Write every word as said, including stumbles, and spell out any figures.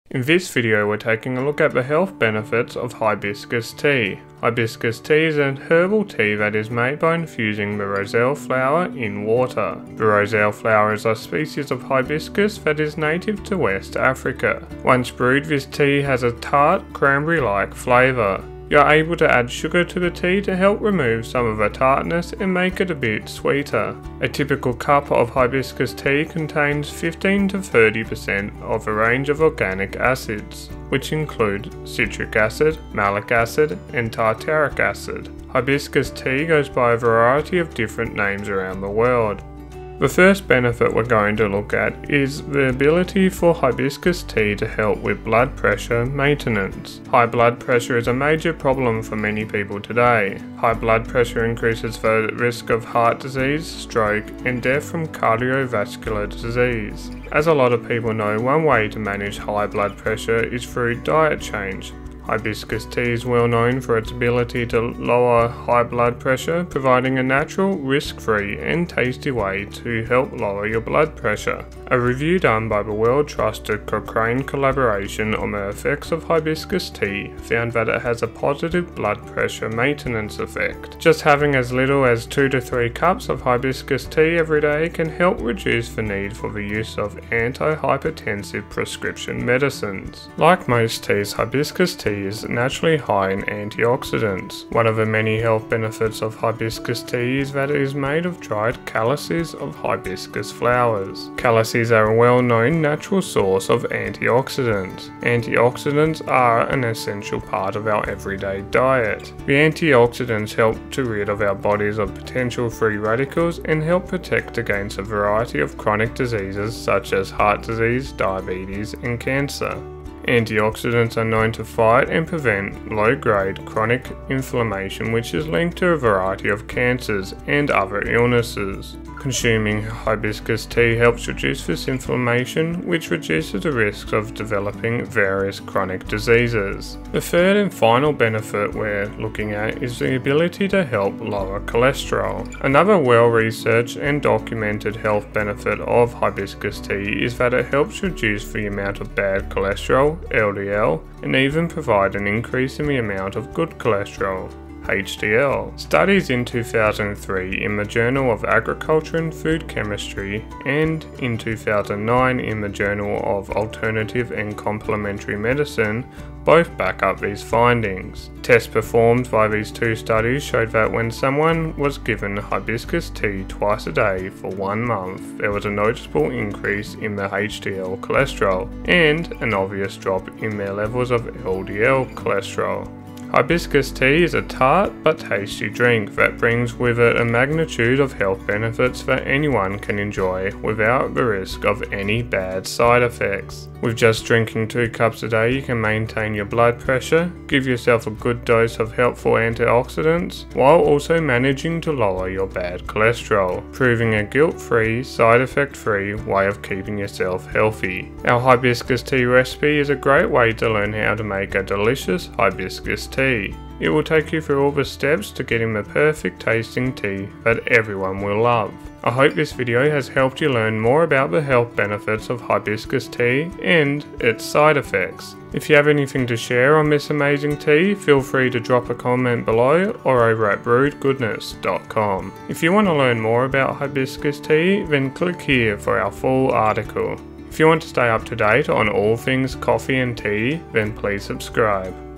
In this video we're taking a look at the health benefits of hibiscus tea. Hibiscus tea is a herbal tea that is made by infusing the roselle flower in water. The roselle flower is a species of hibiscus that is native to West Africa. Once brewed, this tea has a tart, cranberry-like flavour. You're able to add sugar to the tea to help remove some of the tartness and make it a bit sweeter. A typical cup of hibiscus tea contains fifteen to thirty percent of a range of organic acids, which include citric acid, malic acid, and tartaric acid. Hibiscus tea goes by a variety of different names around the world. The first benefit we're going to look at is the ability for hibiscus tea to help with blood pressure maintenance. High blood pressure is a major problem for many people today. High blood pressure increases the risk of heart disease, stroke, and death from cardiovascular disease. As a lot of people know, one way to manage high blood pressure is through diet change. Hibiscus tea is well known for its ability to lower high blood pressure, providing a natural, risk-free and tasty way to help lower your blood pressure. A review done by the world-trusted Cochrane collaboration on the effects of hibiscus tea found that it has a positive blood pressure maintenance effect. Just having as little as two to three cups of hibiscus tea every day can help reduce the need for the use of antihypertensive prescription medicines. Like most teas, hibiscus tea is naturally high in antioxidants. One of the many health benefits of hibiscus tea is that it is made of dried calyces of hibiscus flowers. Calyces are a well-known natural source of antioxidants. Antioxidants are an essential part of our everyday diet. The antioxidants help to rid of our bodies of potential free radicals and help protect against a variety of chronic diseases such as heart disease, diabetes, and cancer. Antioxidants are known to fight and prevent low-grade chronic inflammation, which is linked to a variety of cancers and other illnesses. Consuming hibiscus tea helps reduce this inflammation, which reduces the risks of developing various chronic diseases. The third and final benefit we're looking at is the ability to help lower cholesterol. Another well-researched and documented health benefit of hibiscus tea is that it helps reduce the amount of bad cholesterol, L D L, and even provide an increase in the amount of good cholesterol, H D L. Studies in two thousand three in the Journal of Agriculture and Food Chemistry and in two thousand nine in the Journal of Alternative and Complementary Medicine both back up these findings. Tests performed by these two studies showed that when someone was given hibiscus tea twice a day for one month, there was a noticeable increase in the H D L cholesterol and an obvious drop in their levels of L D L cholesterol. Hibiscus tea is a tart but tasty drink that brings with it a magnitude of health benefits that anyone can enjoy without the risk of any bad side effects. With just drinking two cups a day, you can maintain your blood pressure, give yourself a good dose of helpful antioxidants, while also managing to lower your bad cholesterol, proving a guilt-free, side-effect-free way of keeping yourself healthy. Our hibiscus tea recipe is a great way to learn how to make a delicious hibiscus tea. It will take you through all the steps to getting the perfect tasting tea that everyone will love. I hope this video has helped you learn more about the health benefits of hibiscus tea and its side effects. If you have anything to share on this amazing tea, feel free to drop a comment below or over at brewed goodness dot com. If you want to learn more about hibiscus tea, then click here for our full article. If you want to stay up to date on all things coffee and tea, then please subscribe.